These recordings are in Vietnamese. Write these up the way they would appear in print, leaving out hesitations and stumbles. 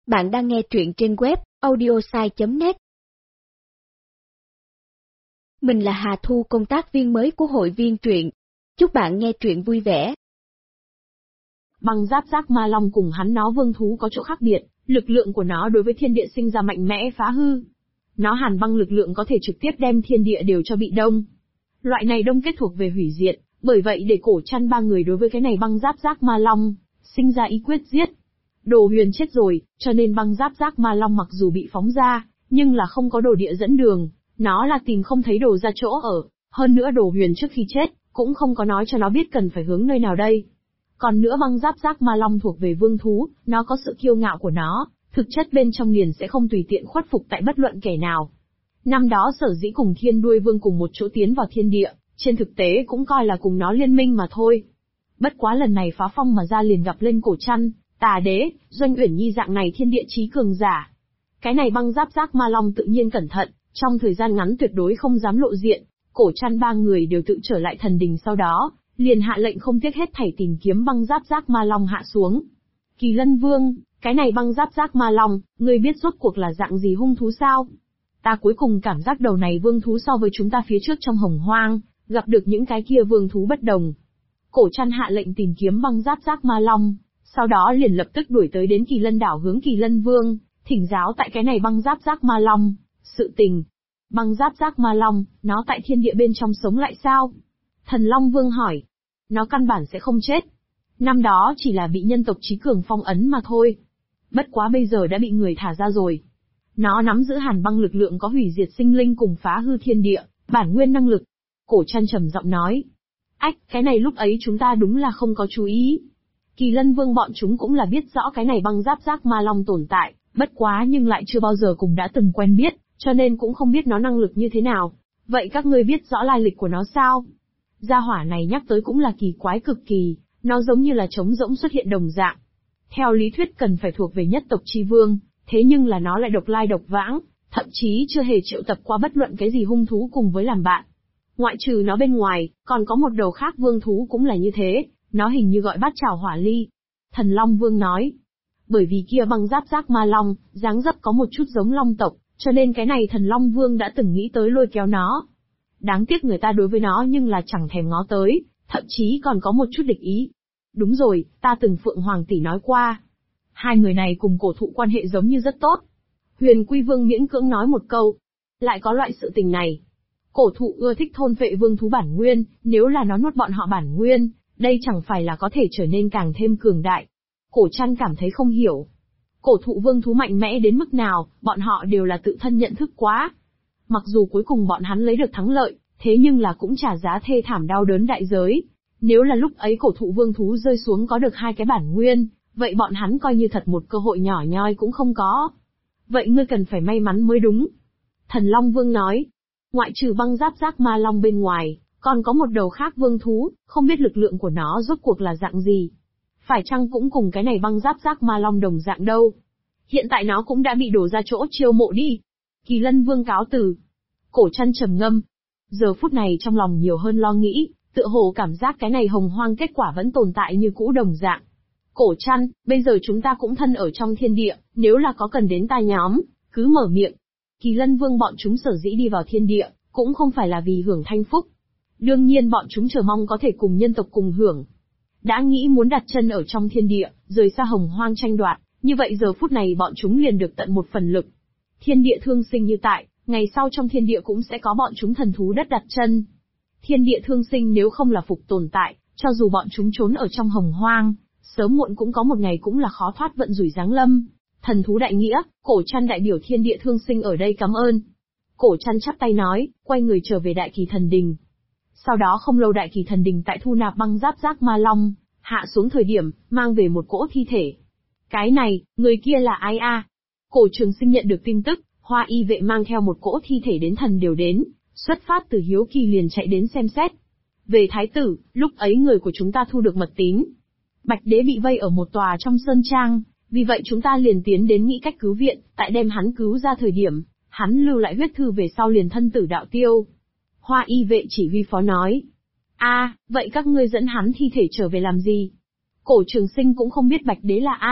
Bạn đang nghe truyện trên web audiosai.net. Mình là Hà Thu, công tác viên mới của hội viên truyện. Chúc bạn nghe truyện vui vẻ. Băng giáp giác ma long cùng hắn nó vương thú có chỗ khác biệt, lực lượng của nó đối với thiên địa sinh ra mạnh mẽ phá hư. Nó hàn băng lực lượng có thể trực tiếp đem thiên địa đều cho bị đông. Loại này đông kết thuộc về hủy diệt, bởi vậy để cổ chăn ba người đối với cái này băng giáp giác ma long, sinh ra ý quyết giết. Đồ Huyền chết rồi, cho nên băng giáp giác ma long mặc dù bị phóng ra, nhưng là không có đồ địa dẫn đường, nó là tìm không thấy đồ ra chỗ ở. Hơn nữa Đồ Huyền trước khi chết, cũng không có nói cho nó biết cần phải hướng nơi nào đây. Còn nữa băng giáp giác ma long thuộc về vương thú, nó có sự kiêu ngạo của nó, thực chất bên trong liền sẽ không tùy tiện khuất phục tại bất luận kẻ nào. Năm đó sở dĩ cùng Thiên Đuôi Vương cùng một chỗ tiến vào thiên địa, trên thực tế cũng coi là cùng nó liên minh mà thôi. Bất quá lần này phá phong mà ra liền gặp lên cổ chăn, Tà Đế, Doanh Uyển Nhi dạng này thiên địa chí cường giả. Cái này băng giáp giác ma long tự nhiên cẩn thận, trong thời gian ngắn tuyệt đối không dám lộ diện. Cổ chăn ba người đều tự trở lại thần đình, sau đó liền hạ lệnh không tiếc hết thảy tìm kiếm băng giáp giác ma long hạ xuống. Kỳ Lân Vương, cái này băng giáp giác ma long, ngươi biết rốt cuộc là dạng gì hung thú sao? Ta cuối cùng cảm giác đầu này vương thú so với chúng ta phía trước trong hồng hoang, gặp được những cái kia vương thú bất đồng. Cổ chăn hạ lệnh tìm kiếm băng giáp giác ma long, sau đó liền lập tức đuổi tới đến Kỳ Lân đảo hướng Kỳ Lân Vương, thỉnh giáo tại cái này băng giáp giác ma long. Sự tình, băng giáp giác ma long, nó tại thiên địa bên trong sống lại sao? Thần Long Vương hỏi. Nó căn bản sẽ không chết. Năm đó chỉ là bị nhân tộc chí cường phong ấn mà thôi. Bất quá bây giờ đã bị người thả ra rồi. Nó nắm giữ hàn băng lực lượng có hủy diệt sinh linh cùng phá hư thiên địa, bản nguyên năng lực. Cổ chăn trầm giọng nói. Ách, cái này lúc ấy chúng ta đúng là không có chú ý. Kỳ Lân Vương bọn chúng cũng là biết rõ cái này băng giáp giác ma long tồn tại, bất quá nhưng lại chưa bao giờ cùng đã từng quen biết, cho nên cũng không biết nó năng lực như thế nào. Vậy các ngươi biết rõ lai lịch của nó sao? Gia hỏa này nhắc tới cũng là kỳ quái cực kỳ, nó giống như là trống rỗng xuất hiện đồng dạng. Theo lý thuyết cần phải thuộc về nhất tộc chi vương, thế nhưng là nó lại độc lai độc vãng, thậm chí chưa hề triệu tập qua bất luận cái gì hung thú cùng với làm bạn. Ngoại trừ nó bên ngoài, còn có một đầu khác vương thú cũng là như thế, nó hình như gọi bát trảo hỏa ly. Thần Long Vương nói, bởi vì kia băng giáp giác ma long, dáng dấp có một chút giống long tộc, cho nên cái này Thần Long Vương đã từng nghĩ tới lôi kéo nó. Đáng tiếc người ta đối với nó nhưng là chẳng thèm ngó tới, thậm chí còn có một chút địch ý. Đúng rồi, ta từng Phượng Hoàng tỷ nói qua. Hai người này cùng cổ thụ quan hệ giống như rất tốt. Huyền Quy Vương miễn cưỡng nói một câu. Lại có loại sự tình này. Cổ thụ ưa thích thôn phệ vương thú bản nguyên, nếu là nó nuốt bọn họ bản nguyên, đây chẳng phải là có thể trở nên càng thêm cường đại. Cổ chăn cảm thấy không hiểu. Cổ thụ vương thú mạnh mẽ đến mức nào, bọn họ đều là tự thân nhận thức quá. Mặc dù cuối cùng bọn hắn lấy được thắng lợi, thế nhưng là cũng trả giá thê thảm đau đớn đại giới. Nếu là lúc ấy cổ thụ vương thú rơi xuống có được hai cái bản nguyên, vậy bọn hắn coi như thật một cơ hội nhỏ nhoi cũng không có. Vậy ngươi cần phải may mắn mới đúng. Thần Long Vương nói, ngoại trừ băng giáp giác ma long bên ngoài, còn có một đầu khác vương thú, không biết lực lượng của nó rốt cuộc là dạng gì. Phải chăng cũng cùng cái này băng giáp giác ma long đồng dạng đâu. Hiện tại nó cũng đã bị đổ ra chỗ chiêu mộ đi. Kỳ Lân Vương cáo từ. Cổ chăn trầm ngâm. Giờ phút này trong lòng nhiều hơn lo nghĩ, tựa hồ cảm giác cái này hồng hoang kết quả vẫn tồn tại như cũ đồng dạng. Cổ chăn, bây giờ chúng ta cũng thân ở trong thiên địa, nếu là có cần đến ta nhóm, cứ mở miệng. Kỳ Lân Vương bọn chúng sở dĩ đi vào thiên địa, cũng không phải là vì hưởng thanh phúc. Đương nhiên bọn chúng chờ mong có thể cùng nhân tộc cùng hưởng. Đã nghĩ muốn đặt chân ở trong thiên địa, rời xa hồng hoang tranh đoạt, như vậy giờ phút này bọn chúng liền được tận một phần lực. Thiên địa thương sinh như tại, ngày sau trong thiên địa cũng sẽ có bọn chúng thần thú đất đặt chân. Thiên địa thương sinh nếu không là phục tồn tại, cho dù bọn chúng trốn ở trong hồng hoang, sớm muộn cũng có một ngày cũng là khó thoát vận rủi giáng lâm. Thần thú đại nghĩa, cổ chăn đại biểu thiên địa thương sinh ở đây cảm ơn. Cổ chăn chắp tay nói, quay người trở về đại kỳ thần đình. Sau đó không lâu đại kỳ thần đình tại thu nạp băng giáp giác ma long, hạ xuống thời điểm, mang về một cỗ thi thể. Cái này, người kia là ai a? Cổ Trường Sinh nhận được tin tức, Hoa Y vệ mang theo một cỗ thi thể đến thần đều đến, xuất phát từ hiếu kỳ liền chạy đến xem xét. Về thái tử, lúc ấy người của chúng ta thu được mật tín. Bạch đế bị vây ở một tòa trong sơn trang, vì vậy chúng ta liền tiến đến nghĩ cách cứu viện, tại đem hắn cứu ra thời điểm, hắn lưu lại huyết thư về sau liền thân tử đạo tiêu. Hoa Y vệ chỉ huy phó nói. Vậy các ngươi dẫn hắn thi thể trở về làm gì? Cổ Trường Sinh cũng không biết Bạch đế là ai,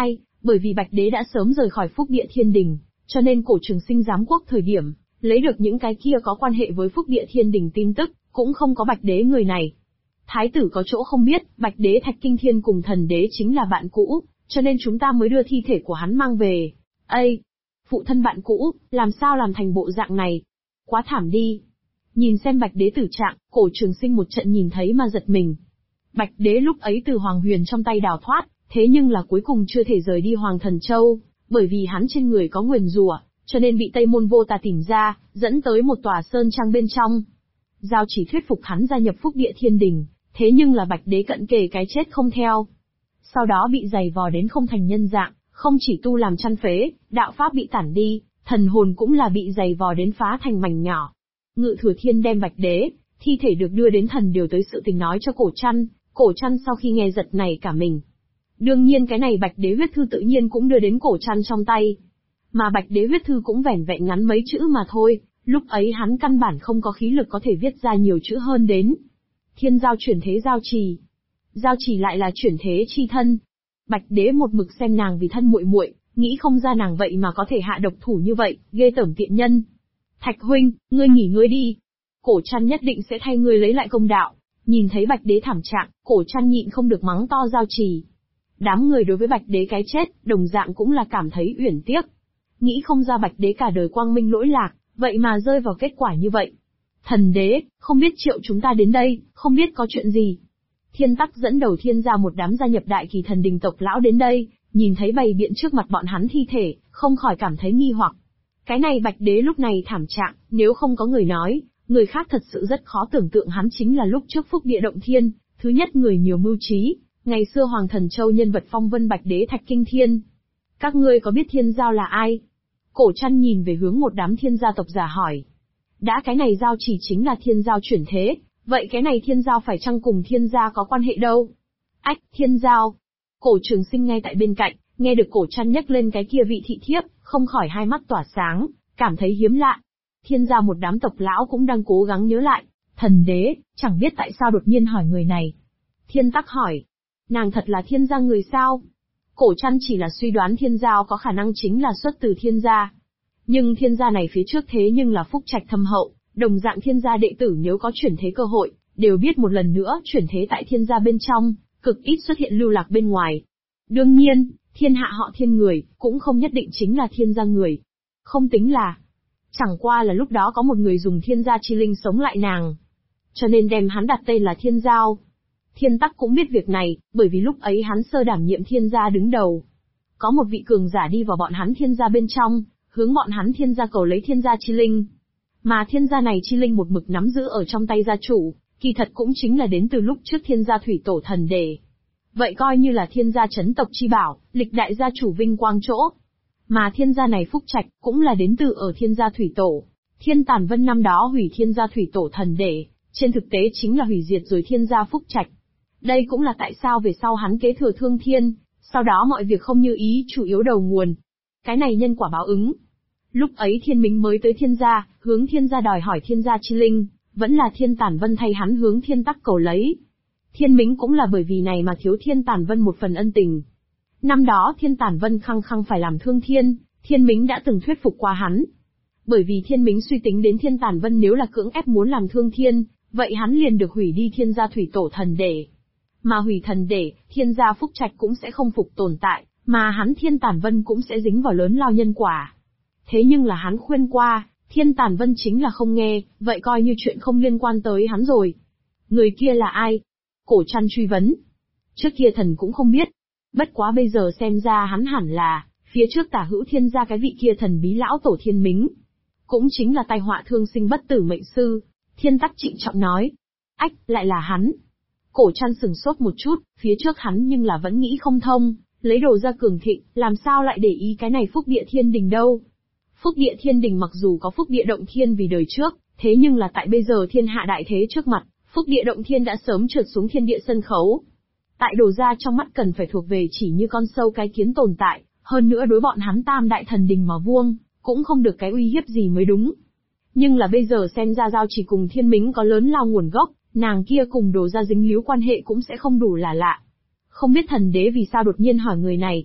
Bởi vì Bạch Đế đã sớm rời khỏi Phúc Địa Thiên Đình, cho nên Cổ Trường Sinh giám quốc thời điểm, lấy được những cái kia có quan hệ với Phúc Địa Thiên Đình tin tức, cũng không có Bạch Đế người này. Thái tử có chỗ không biết, Bạch Đế Thạch Kinh Thiên cùng Thần Đế chính là bạn cũ, cho nên chúng ta mới đưa thi thể của hắn mang về. Ây! Phụ thân bạn cũ, làm sao làm thành bộ dạng này? Quá thảm đi! Nhìn xem Bạch Đế tử trạng, Cổ Trường Sinh một trận nhìn thấy mà giật mình. Bạch Đế lúc ấy từ Hoàng Huyền trong tay đào thoát, thế nhưng là cuối cùng chưa thể rời đi Hoàng Thần Châu, bởi vì hắn trên người có nguyền rủa, cho nên bị Tây Môn Vô Tà tìm ra, dẫn tới một tòa sơn trang bên trong. Giao chỉ thuyết phục hắn gia nhập Phúc Địa Thiên Đình, thế nhưng là Bạch Đế cận kề cái chết không theo. Sau đó bị giày vò đến không thành nhân dạng, không chỉ tu làm chăn phế, đạo pháp bị tản đi, thần hồn cũng là bị giày vò đến phá thành mảnh nhỏ. Ngự Thừa Thiên đem Bạch Đế, thi thể được đưa đến thần điều tới sự tình nói cho Cổ Trăn sau khi nghe giật nảy cả mình. Đương nhiên cái này Bạch Đế huyết thư tự nhiên cũng đưa đến Cổ Trăn trong tay. Mà Bạch Đế huyết thư cũng vẻn vẹn ngắn mấy chữ mà thôi, lúc ấy hắn căn bản không có khí lực có thể viết ra nhiều chữ hơn đến. Thiên giao chuyển thế giao trì. Giao trì lại là chuyển thế chi thân. Bạch Đế một mực xem nàng vì thân muội muội, nghĩ không ra nàng vậy mà có thể hạ độc thủ như vậy, ghê tởm tiện nhân. Thạch huynh, ngươi nghỉ ngơi đi. Cổ Trăn nhất định sẽ thay ngươi lấy lại công đạo. Nhìn thấy Bạch Đế thảm trạng, Cổ Trăn nhịn không được mắng to giao trì. Đám người đối với Bạch Đế cái chết, đồng dạng cũng là cảm thấy uyển tiếc. Nghĩ không ra Bạch Đế cả đời quang minh lỗi lạc, vậy mà rơi vào kết quả như vậy. Thần Đế, không biết triệu chúng ta đến đây, không biết có chuyện gì. Thiên Tắc dẫn đầu thiên gia một đám gia nhập Đại Kỳ Thần Đình tộc lão đến đây, nhìn thấy bày biện trước mặt bọn hắn thi thể, không khỏi cảm thấy nghi hoặc. Cái này Bạch Đế lúc này thảm trạng, nếu không có người nói, người khác thật sự rất khó tưởng tượng hắn chính là lúc trước Phúc Địa Động Thiên, thứ nhất người nhiều mưu trí, ngày xưa Hoàng Thần Châu nhân vật phong vân Bạch Đế Thạch Kinh Thiên. Các ngươi có biết thiên giao là ai? Cổ Trăn nhìn về hướng một đám thiên gia tộc giả hỏi. Đã cái này giao chỉ chính là thiên giao chuyển thế, vậy cái này thiên giao phải chăng cùng thiên gia có quan hệ đâu? Ách, thiên giao. Cổ Trường Sinh ngay tại bên cạnh, nghe được Cổ Trăn nhắc lên cái kia vị thị thiếp, không khỏi hai mắt tỏa sáng, cảm thấy hiếm lạ. Thiên gia một đám tộc lão cũng đang cố gắng nhớ lại, Thần Đế, chẳng biết tại sao đột nhiên hỏi người này. Thiên Tắc hỏi, nàng thật là thiên gia người sao? Cổ Trăn chỉ là suy đoán thiên giao có khả năng chính là xuất từ thiên gia. Nhưng thiên gia này phía trước thế nhưng là phúc trạch thâm hậu, đồng dạng thiên gia đệ tử nếu có chuyển thế cơ hội, đều biết một lần nữa chuyển thế tại thiên gia bên trong, cực ít xuất hiện lưu lạc bên ngoài. Đương nhiên, thiên hạ họ thiên người, cũng không nhất định chính là thiên gia người. Không tính là. Chẳng qua là lúc đó có một người dùng thiên gia chi linh sống lại nàng. Cho nên đem hắn đặt tên là thiên giao. Thiên Tắc cũng biết việc này, bởi vì lúc ấy hắn sơ đảm nhiệm thiên gia đứng đầu. Có một vị cường giả đi vào bọn hắn thiên gia bên trong, hướng bọn hắn thiên gia cầu lấy thiên gia chi linh. Mà thiên gia này chi linh một mực nắm giữ ở trong tay gia chủ, kỳ thật cũng chính là đến từ lúc trước thiên gia thủy tổ thần đề. Vậy coi như là thiên gia chấn tộc chi bảo, lịch đại gia chủ vinh quang chỗ. Mà thiên gia này phúc trạch, cũng là đến từ ở thiên gia thủy tổ. Thiên Tản Vân năm đó hủy thiên gia thủy tổ thần đề, trên thực tế chính là hủy diệt rồi thiên gia phúc trạch. Đây cũng là tại sao về sau hắn kế thừa Thương Thiên, sau đó mọi việc không như ý chủ yếu đầu nguồn. Cái này nhân quả báo ứng. Lúc ấy Thiên Mính mới tới thiên gia, hướng thiên gia đòi hỏi thiên gia chi linh, vẫn là Thiên Tản Vân thay hắn hướng Thiên Tắc cầu lấy. Thiên Mính cũng là bởi vì này mà thiếu Thiên Tản Vân một phần ân tình. Năm đó Thiên Tản Vân khăng khăng phải làm Thương Thiên, Thiên Mính đã từng thuyết phục qua hắn. Bởi vì Thiên Mính suy tính đến Thiên Tản Vân nếu là cưỡng ép muốn làm Thương Thiên, vậy hắn liền được hủy đi thiên gia thủy tổ thần để. Mà hủy thần để, thiên gia phúc trạch cũng sẽ không phục tồn tại, mà hắn Thiên Tản Vân cũng sẽ dính vào lớn lao nhân quả. Thế nhưng là hắn khuyên qua, Thiên Tản Vân chính là không nghe, vậy coi như chuyện không liên quan tới hắn rồi. Người kia là ai? Cổ Trăn truy vấn. Trước kia thần cũng không biết. Bất quá bây giờ xem ra hắn hẳn là, phía trước Tả Hữu Thiên gia cái vị kia thần bí lão tổ Thiên Mính. Cũng chính là tai họa thương sinh bất tử mệnh sư. Thiên Tắc trịnh trọng nói. Ách, lại là hắn. Cổ Trăn sừng sốt một chút, phía trước hắn nhưng là vẫn nghĩ không thông, lấy đồ ra cường thịnh, làm sao lại để ý cái này Phúc Địa Thiên Đình đâu. Phúc Địa Thiên Đình mặc dù có Phúc Địa Động Thiên vì đời trước, thế nhưng là tại bây giờ thiên hạ đại thế trước mặt, Phúc Địa Động Thiên đã sớm trượt xuống thiên địa sân khấu. Tại đồ ra trong mắt cần phải thuộc về chỉ như con sâu cái kiến tồn tại, hơn nữa đối bọn hắn tam đại thần đình mà vuông, cũng không được cái uy hiếp gì mới đúng. Nhưng là bây giờ xem ra giao chỉ cùng Thiên Mính có lớn lao nguồn gốc, nàng kia cùng đồ ra dính líu quan hệ cũng sẽ không đủ là lạ. Không biết thần đế vì sao đột nhiên hỏi người này.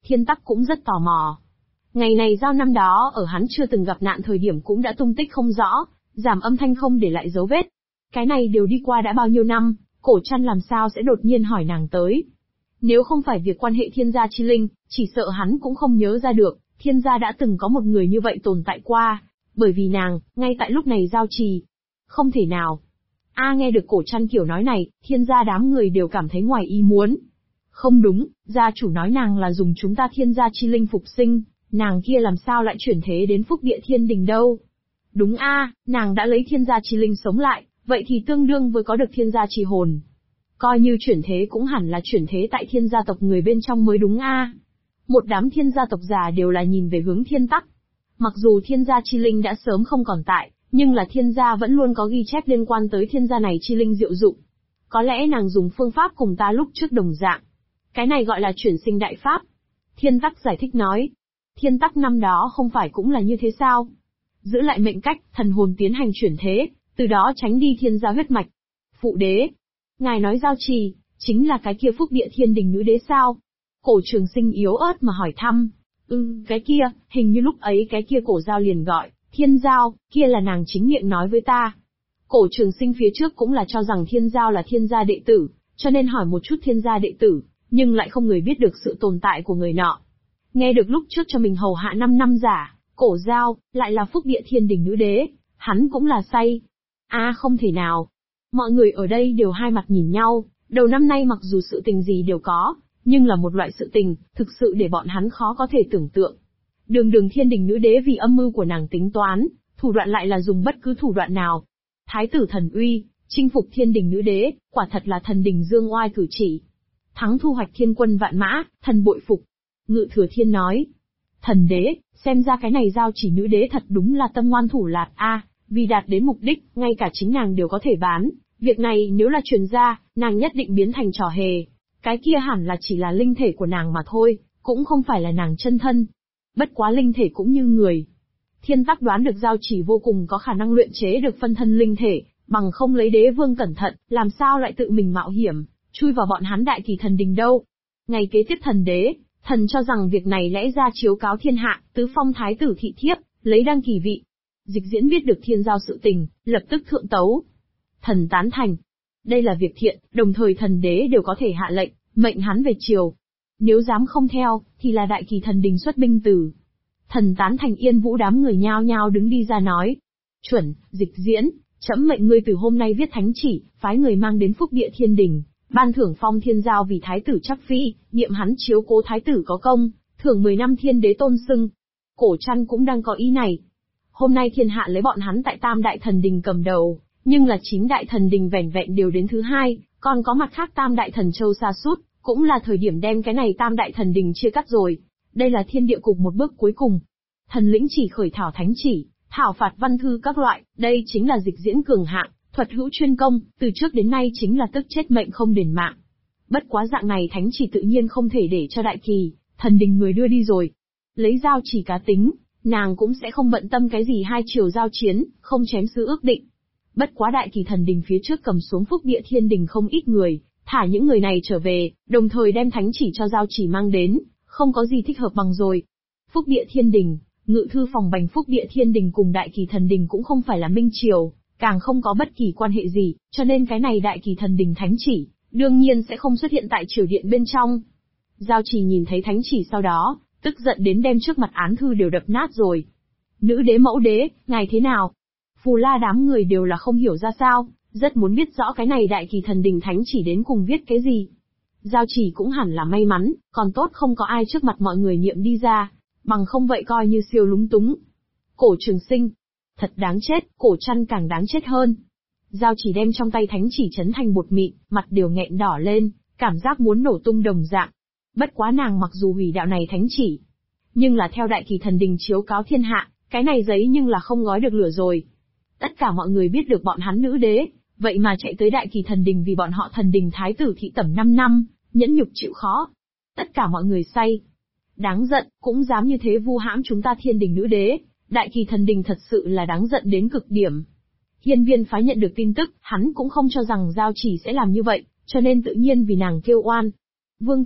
Thiên Tắc cũng rất tò mò. Ngày này Giao năm đó ở hắn chưa từng gặp nạn thời điểm cũng đã tung tích không rõ, giảm âm thanh không để lại dấu vết. Cái này đều đi qua đã bao nhiêu năm, Cổ Trăn làm sao sẽ đột nhiên hỏi nàng tới. Nếu không phải việc quan hệ thiên gia chi linh, chỉ sợ hắn cũng không nhớ ra được, thiên gia đã từng có một người như vậy tồn tại qua. Bởi vì nàng, ngay tại lúc này giao trì. Không thể nào. Nghe được Cổ Trăn kiểu nói này, thiên gia đám người đều cảm thấy ngoài ý muốn. Không đúng, gia chủ nói nàng là dùng chúng ta thiên gia chi linh phục sinh, nàng kia làm sao lại chuyển thế đến phúc địa thiên đình đâu. Đúng nàng đã lấy thiên gia chi linh sống lại, vậy thì tương đương với có được thiên gia chi hồn. Coi như chuyển thế cũng hẳn là chuyển thế tại thiên gia tộc người bên trong mới đúng Một đám thiên gia tộc già đều là nhìn về hướng Thiên Tắc. Mặc dù thiên gia chi linh đã sớm không còn tại, nhưng là thiên gia vẫn luôn có ghi chép liên quan tới thiên gia này chi linh diệu dụng. Có lẽ nàng dùng phương pháp cùng ta lúc trước đồng dạng. Cái này gọi là chuyển sinh đại pháp. Thiên Tắc giải thích nói. Thiên Tắc năm đó không phải cũng là như thế sao? Giữ lại mệnh cách, thần hồn tiến hành chuyển thế, từ đó tránh đi thiên gia huyết mạch. Phụ đế. Ngài nói giao trì, chính là cái kia phúc địa thiên đình nữ đế sao? Cổ Trường Sinh yếu ớt mà hỏi thăm. Cái kia, hình như lúc ấy cái kia cổ giao liền gọi, thiên giao, kia là nàng chính miệng nói với ta. Cổ Trường Sinh phía trước cũng là cho rằng thiên giao là thiên gia đệ tử, cho nên hỏi một chút thiên gia đệ tử, nhưng lại không người biết được sự tồn tại của người nọ. Nghe được lúc trước cho mình hầu hạ 5 năm giả, cổ giao, lại là phúc địa thiên đình nữ đế, hắn cũng là say. Không thể nào. Mọi người ở đây đều hai mặt nhìn nhau, đầu năm nay mặc dù sự tình gì đều có, nhưng là một loại sự tình, thực sự để bọn hắn khó có thể tưởng tượng. Đường thiên đình nữ đế vì âm mưu của nàng tính toán, thủ đoạn lại là dùng bất cứ thủ đoạn nào. Thái tử thần uy, chinh phục thiên đình nữ đế, quả thật là thần đình dương oai cử chỉ. Thắng thu hoạch thiên quân vạn mã, thần bội phục. Ngự Thừa Thiên nói. Thần đế, xem ra cái này giao chỉ nữ đế thật đúng là tâm ngoan thủ lạt vì đạt đến mục đích, ngay cả chính nàng đều có thể bán. Việc này nếu là truyền ra, nàng nhất định biến thành trò hề. Cái kia hẳn là chỉ là linh thể của nàng mà thôi, cũng không phải là nàng chân thân. Bất quá linh thể cũng như người. Thiên Tắc đoán được giao chỉ vô cùng có khả năng luyện chế được phân thân linh thể, bằng không lấy đế vương cẩn thận, làm sao lại tự mình mạo hiểm, chui vào bọn hắn đại kỳ thần đình đâu. Ngày kế tiếp thần đế, thần cho rằng việc này lẽ ra chiếu cáo thiên hạ, tứ phong thái tử thị thiếp, lấy đăng kỳ vị. Dịch Diễn biết được thiên giao sự tình, lập tức thượng tấu. Thần tán thành. Đây là việc thiện, đồng thời thần đế đều có thể hạ lệnh, mệnh hắn về triều. Nếu dám không theo, thì là đại kỳ thần đình xuất binh tử. Thần tán thành. Yên Vũ đám người nhao nhao đứng đi ra nói. Chuẩn, Dịch Diễn, trẫm mệnh ngươi từ hôm nay viết thánh chỉ, phái người mang đến phúc địa thiên đình, ban thưởng phong thiên giao vì thái tử chắc phi, nhiệm hắn chiếu cố thái tử có công, thưởng 10 năm thiên đế tôn xưng. Cổ Trăn cũng đang có ý này. Hôm nay thiên hạ lấy bọn hắn tại tam đại thần đình cầm đầu, nhưng là 9 đại thần đình vẻn vẹn đều đến thứ 2, còn có mặt khác tam đại thần châu xa sút, cũng là thời điểm đem cái này tam đại thần đình chia cắt rồi. Đây là thiên địa cục một bước cuối cùng. Thần lĩnh chỉ khởi thảo thánh chỉ, thảo phạt văn thư các loại, đây chính là Dịch Diễn cường hạng, thuật hữu chuyên công, từ trước đến nay chính là tức chết mệnh không đền mạng. Bất quá dạng này thánh chỉ tự nhiên không thể để cho đại kỳ thần đình người đưa đi rồi. Lấy giao chỉ cá tính, nàng cũng sẽ không bận tâm cái gì hai chiều giao chiến, không chém sứ ước định. Bất quá đại kỳ thần đình phía trước cầm xuống phúc địa thiên đình không ít người, thả những người này trở về, đồng thời đem thánh chỉ cho giao chỉ mang đến, không có gì thích hợp bằng rồi. Phúc địa thiên đình, ngự thư phòng bành phúc địa thiên đình cùng đại kỳ thần đình cũng không phải là minh triều, càng không có bất kỳ quan hệ gì, cho nên cái này đại kỳ thần đình thánh chỉ, đương nhiên sẽ không xuất hiện tại triều điện bên trong. Giao chỉ nhìn thấy thánh chỉ sau đó, tức giận đến đem trước mặt án thư đều đập nát rồi. Nữ đế mẫu đế, ngài thế nào? Phù La đám người đều là không hiểu ra sao, rất muốn biết rõ cái này đại kỳ thần đình thánh chỉ đến cùng viết cái gì. Giao chỉ cũng hẳn là may mắn, còn tốt không có ai trước mặt mọi người niệm đi ra, bằng không vậy coi như siêu lúng túng. Cổ Trường Sinh, thật đáng chết, Cổ Trăn càng đáng chết hơn. Giao chỉ đem trong tay thánh chỉ chấn thành bột mịn, mặt đều nghẹn đỏ lên, cảm giác muốn nổ tung đồng dạng. Bất quá nàng mặc dù hủy đạo này thánh chỉ, nhưng là theo đại kỳ thần đình chiếu cáo thiên hạ, cái này giấy nhưng là không gói được lửa rồi. Tất cả mọi người biết được bọn hắn nữ đế, vậy mà chạy tới đại kỳ thần đình vì bọn họ thần đình thái tử thị tẩm 5 năm, nhẫn nhục chịu khó. Tất cả mọi người say. Đáng giận, cũng dám như thế vu hãm chúng ta thiên đình nữ đế, đại kỳ thần đình thật sự là đáng giận đến cực điểm. Hiên Viên phái nhận được tin tức, hắn cũng không cho rằng giao chỉ sẽ làm như vậy, cho nên tự nhiên vì nàng kêu oan. Vương thượng,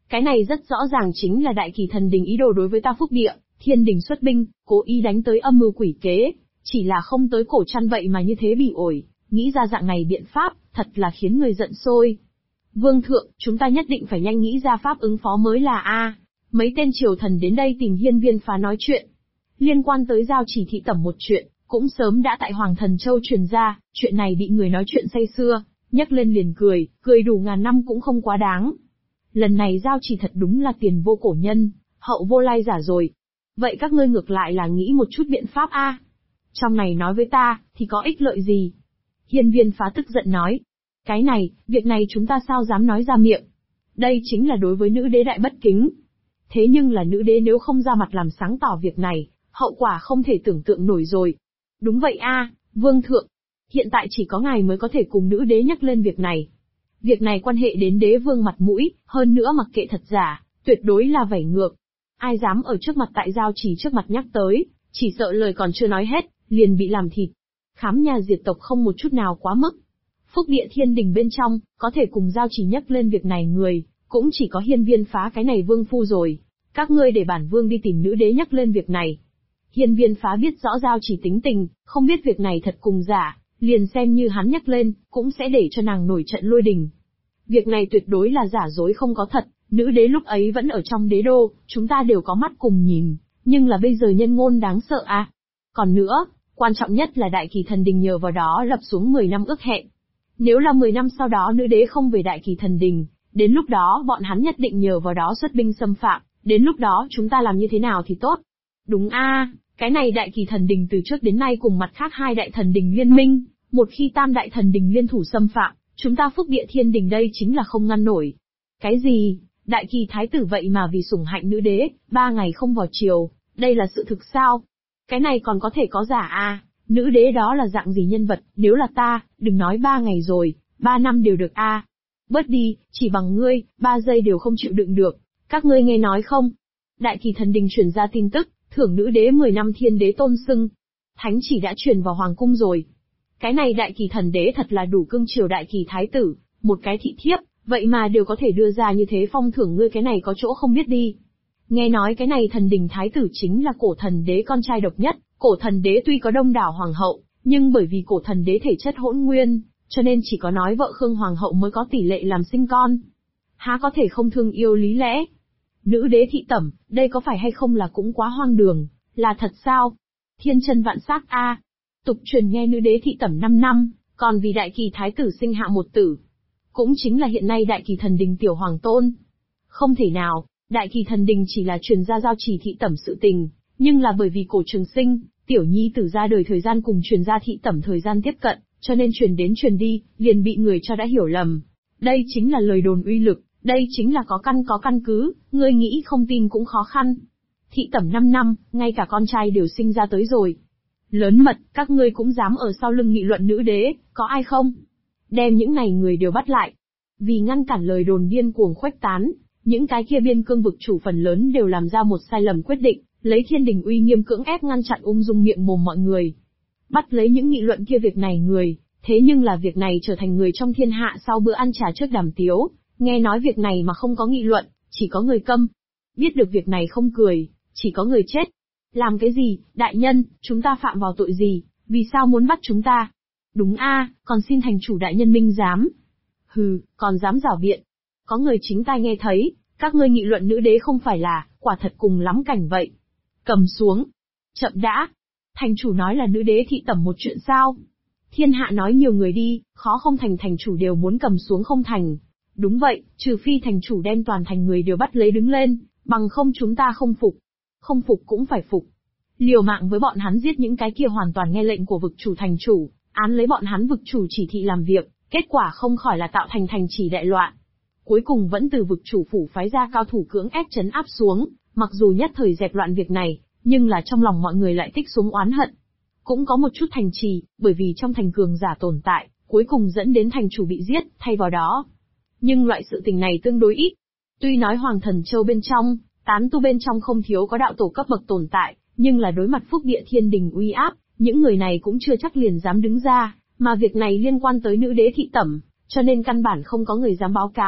Cái này rất rõ ràng chính là Đại Kỳ Thần Đình ý đồ đối với ta Phúc Địa, Thiên Đình xuất binh, cố ý đánh tới âm mưu quỷ kế, chỉ là không tới cổ chăn vậy mà như thế bị ổi, nghĩ ra dạng này biện pháp, thật là khiến người giận sôi. Vương thượng, chúng ta nhất định phải nhanh nghĩ ra pháp ứng phó mới là a. Mấy tên triều thần đến đây tìm Hiên Viên Phá nói chuyện. Liên quan tới giao chỉ thị tẩm một chuyện, cũng sớm đã tại Hoàng Thần Châu truyền ra, chuyện này bị người nói chuyện say xưa, nhắc lên liền cười, cười đủ ngàn năm cũng không quá đáng. Lần này giao chỉ thật đúng là tiền vô cổ nhân, hậu vô lai giả rồi. Vậy các ngươi ngược lại là nghĩ một chút biện pháp a. Trong này nói với ta, thì có ích lợi gì? Hiên Viên Phá tức giận nói. Cái này, việc này chúng ta sao dám nói ra miệng? Đây chính là đối với nữ đế đại bất kính. Thế nhưng là nữ đế nếu không ra mặt làm sáng tỏ việc này, hậu quả không thể tưởng tượng nổi rồi. Đúng vậy a, Vương thượng. Hiện tại chỉ có ngài mới có thể cùng nữ đế nhắc lên việc này. Việc này quan hệ đến đế vương mặt mũi, hơn nữa mặc kệ thật giả, tuyệt đối là vẩy ngược. Ai dám ở trước mặt tại giao chỉ trước mặt nhắc tới, chỉ sợ lời còn chưa nói hết, liền bị làm thịt. Khám nhà diệt tộc không một chút nào quá mức. Phúc Địa Thiên Đình bên trong, có thể cùng giao chỉ nhắc lên việc này người, cũng chỉ có Hiên Viên Phá cái này vương phu rồi. Các ngươi để bản vương đi tìm nữ đế nhắc lên việc này. Hiên Viên Phá biết rõ giao chỉ tính tình, không biết việc này thật cùng giả, liền xem như hắn nhắc lên, cũng sẽ để cho nàng nổi trận lôi đình. Việc này tuyệt đối là giả dối không có thật, nữ đế lúc ấy vẫn ở trong đế đô, chúng ta đều có mắt cùng nhìn, nhưng là bây giờ nhân ngôn đáng sợ à. Còn nữa, quan trọng nhất là Đại Kỳ Thần Đình nhờ vào đó lập xuống 10 năm ước hẹn. Nếu là 10 năm sau đó nữ đế không về Đại Kỳ Thần Đình, đến lúc đó bọn hắn nhất định nhờ vào đó xuất binh xâm phạm, đến lúc đó chúng ta làm như thế nào thì tốt. Đúng a, cái này Đại Kỳ Thần Đình từ trước đến nay cùng mặt khác hai đại thần đình liên minh, một khi tam đại thần đình liên thủ xâm phạm, chúng ta Phúc Địa Thiên Đình đây chính là không ngăn nổi. Cái gì? Đại Kỳ Thái tử vậy mà vì sủng hạnh nữ đế, 3 ngày không vào triều, đây là sự thực sao? Cái này còn có thể có giả à? Nữ đế đó là dạng gì nhân vật, nếu là ta, đừng nói 3 ngày rồi, 3 năm đều được a. Bớt đi, chỉ bằng ngươi, 3 giây đều không chịu đựng được. Các ngươi nghe nói không? Đại Kỳ Thần Đình truyền ra tin tức, thưởng nữ đế 10 năm thiên đế tôn xưng. Thánh chỉ đã truyền vào hoàng cung rồi. Cái này Đại Kỳ Thần Đế thật là đủ cưng chiều Đại Kỳ Thái tử, một cái thị thiếp, vậy mà đều có thể đưa ra như thế phong thưởng ngươi, cái này có chỗ không biết đi. Nghe nói cái này thần đình thái tử chính là cổ thần đế con trai độc nhất, cổ thần đế tuy có đông đảo hoàng hậu, nhưng bởi vì cổ thần đế thể chất hỗn nguyên, cho nên chỉ có nói vợ Khương hoàng hậu mới có tỷ lệ làm sinh con. Há có thể không thương yêu lý lẽ? Nữ đế thị tẩm, đây có phải hay không là cũng quá hoang đường, là thật sao? Thiên chân vạn sắc a. Tục truyền nghe nữ đế thị tẩm 5 năm, còn vì Đại Kỳ Thái tử sinh hạ một tử. Cũng chính là hiện nay Đại Kỳ Thần Đình tiểu hoàng tôn. Không thể nào, Đại Kỳ Thần Đình chỉ là truyền ra giao chỉ thị tẩm sự tình, nhưng là bởi vì cổ trường sinh, tiểu nhi tử ra đời thời gian cùng truyền ra thị tẩm thời gian tiếp cận, cho nên truyền đến truyền đi, liền bị người cho đã hiểu lầm. Đây chính là lời đồn uy lực, đây chính là có căn cứ, ngươi nghĩ không tin cũng khó khăn. Thị tẩm 5 năm, ngay cả con trai đều sinh ra tới rồi. Lớn mật, các ngươi cũng dám ở sau lưng nghị luận nữ đế, có ai không? Đem những này người đều bắt lại. Vì ngăn cản lời đồn điên cuồng khuếch tán, những cái kia biên cương vực chủ phần lớn đều làm ra một sai lầm quyết định, lấy thiên đình uy nghiêm cưỡng ép ngăn chặn ung dung miệng mồm mọi người. Bắt lấy những nghị luận kia việc này người, thế nhưng là việc này trở thành người trong thiên hạ sau bữa ăn trà trước đàm tiếu, nghe nói việc này mà không có nghị luận, chỉ có người câm. Biết được việc này không cười, chỉ có người chết. Làm cái gì, đại nhân, chúng ta phạm vào tội gì, vì sao muốn bắt chúng ta? Đúng a, còn xin thành chủ đại nhân minh giám. Hừ, còn dám rảo biện. Có người chính tai nghe thấy, các ngươi nghị luận nữ đế không phải là, quả thật cùng lắm cảnh vậy. Cầm xuống. Chậm đã. Thành chủ nói là nữ đế thị tẩm một chuyện sao? Thiên hạ nói nhiều người đi, khó không thành chủ đều muốn cầm xuống không thành. Đúng vậy, trừ phi thành chủ đem toàn thành người đều bắt lấy đứng lên, bằng không chúng ta không phục. Không phục cũng phải phục. Liều mạng với bọn hắn giết những cái kia hoàn toàn nghe lệnh của vực chủ thành chủ, án lấy bọn hắn vực chủ chỉ thị làm việc, kết quả không khỏi là tạo thành thành trì đại loạn. Cuối cùng vẫn từ vực chủ phủ phái ra cao thủ cưỡng ép trấn áp xuống, mặc dù nhất thời dẹp loạn việc này, nhưng là trong lòng mọi người lại tích xuống oán hận. Cũng có một chút thành trì, bởi vì trong thành cường giả tồn tại, cuối cùng dẫn đến thành chủ bị giết, thay vào đó. Nhưng loại sự tình này tương đối ít. Tuy nói Hoàng Thần Châu bên trong, tán tu bên trong không thiếu có đạo tổ cấp bậc tồn tại, nhưng là đối mặt Phúc Địa Thiên Đình uy áp, những người này cũng chưa chắc liền dám đứng ra, mà việc này liên quan tới nữ đế thị tẩm, cho nên căn bản không có người dám báo cáo,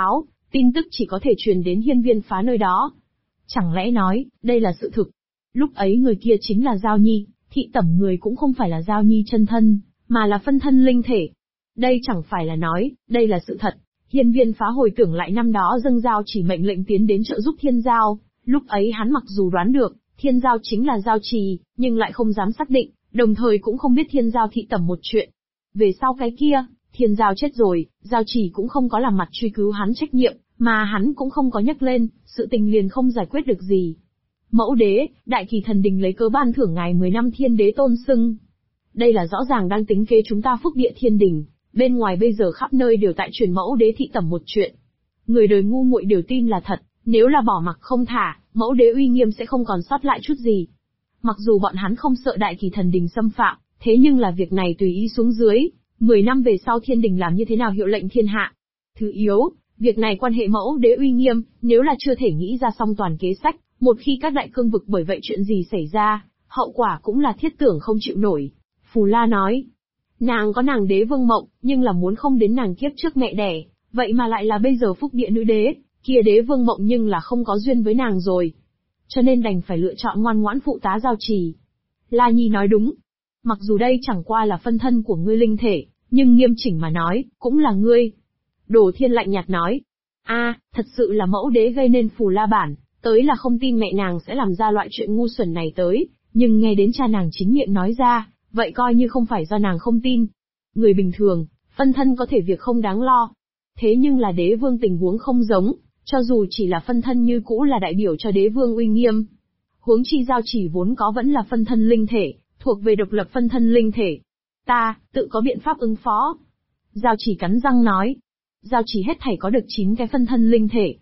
tin tức chỉ có thể truyền đến hiên viên phá nơi đó. Chẳng lẽ nói, đây là sự thực? Lúc ấy người kia chính là Giao Nhi, thị tẩm người cũng không phải là Giao Nhi chân thân, mà là phân thân linh thể. Đây chẳng phải là nói, đây là sự thật. Hiên viên phá hồi tưởng lại năm đó dâng Giao chỉ mệnh lệnh tiến đến trợ giúp Thiên Giao, lúc ấy hắn mặc dù đoán được, Thiên Giao chính là Giao Trì, nhưng lại không dám xác định, đồng thời cũng không biết Thiên Giao thị tẩm một chuyện. Về sau cái kia, Thiên Giao chết rồi, Giao Trì cũng không có làm mặt truy cứu hắn trách nhiệm, mà hắn cũng không có nhắc lên, sự tình liền không giải quyết được gì. Mẫu đế, Đại Kỳ Thần Đình lấy cớ ban thưởng ngài 10 năm thiên đế tôn xưng. Đây là rõ ràng đang tính kế chúng ta Phúc Địa Thiên Đình, bên ngoài bây giờ khắp nơi đều tại truyền mẫu đế thị tẩm một chuyện. Người đời ngu muội đều tin là thật, nếu là bỏ mặc không thả, mẫu đế uy nghiêm sẽ không còn sót lại chút gì. Mặc dù bọn hắn không sợ Đại Kỳ Thần Đình xâm phạm, thế nhưng là việc này tùy ý xuống dưới, 10 năm về sau Thiên Đình làm như thế nào hiệu lệnh thiên hạ. Thứ yếu, việc này quan hệ mẫu đế uy nghiêm, nếu là chưa thể nghĩ ra xong toàn kế sách, một khi các đại cương vực bởi vậy chuyện gì xảy ra, hậu quả cũng là thiết tưởng không chịu nổi. Phù La nói, nàng có nàng đế vương mộng, nhưng là muốn không đến nàng kiếp trước mẹ đẻ, vậy mà lại là bây giờ Phúc Địa nữ đế, kia đế vương mộng nhưng là không có duyên với nàng rồi. Cho nên đành phải lựa chọn ngoan ngoãn phụ tá Giao Trì. La Nhi nói đúng. Mặc dù đây chẳng qua là phân thân của ngươi linh thể, nhưng nghiêm chỉnh mà nói, cũng là ngươi. Đồ Thiên lạnh nhạt nói. Thật sự là mẫu đế gây nên Phù La bản, tới là không tin mẹ nàng sẽ làm ra loại chuyện ngu xuẩn này tới, nhưng nghe đến cha nàng chính miệng nói ra, vậy coi như không phải do nàng không tin. Người bình thường, phân thân có thể việc không đáng lo. Thế nhưng là đế vương tình huống không giống, cho dù chỉ là phân thân như cũ là đại biểu cho đế vương uy nghiêm. Huống chi Giao Chỉ vốn có vẫn là phân thân linh thể, thuộc về độc lập phân thân linh thể. Ta, tự có biện pháp ứng phó. Giao Chỉ cắn răng nói. Giao Chỉ hết thảy có được 9 cái phân thân linh thể,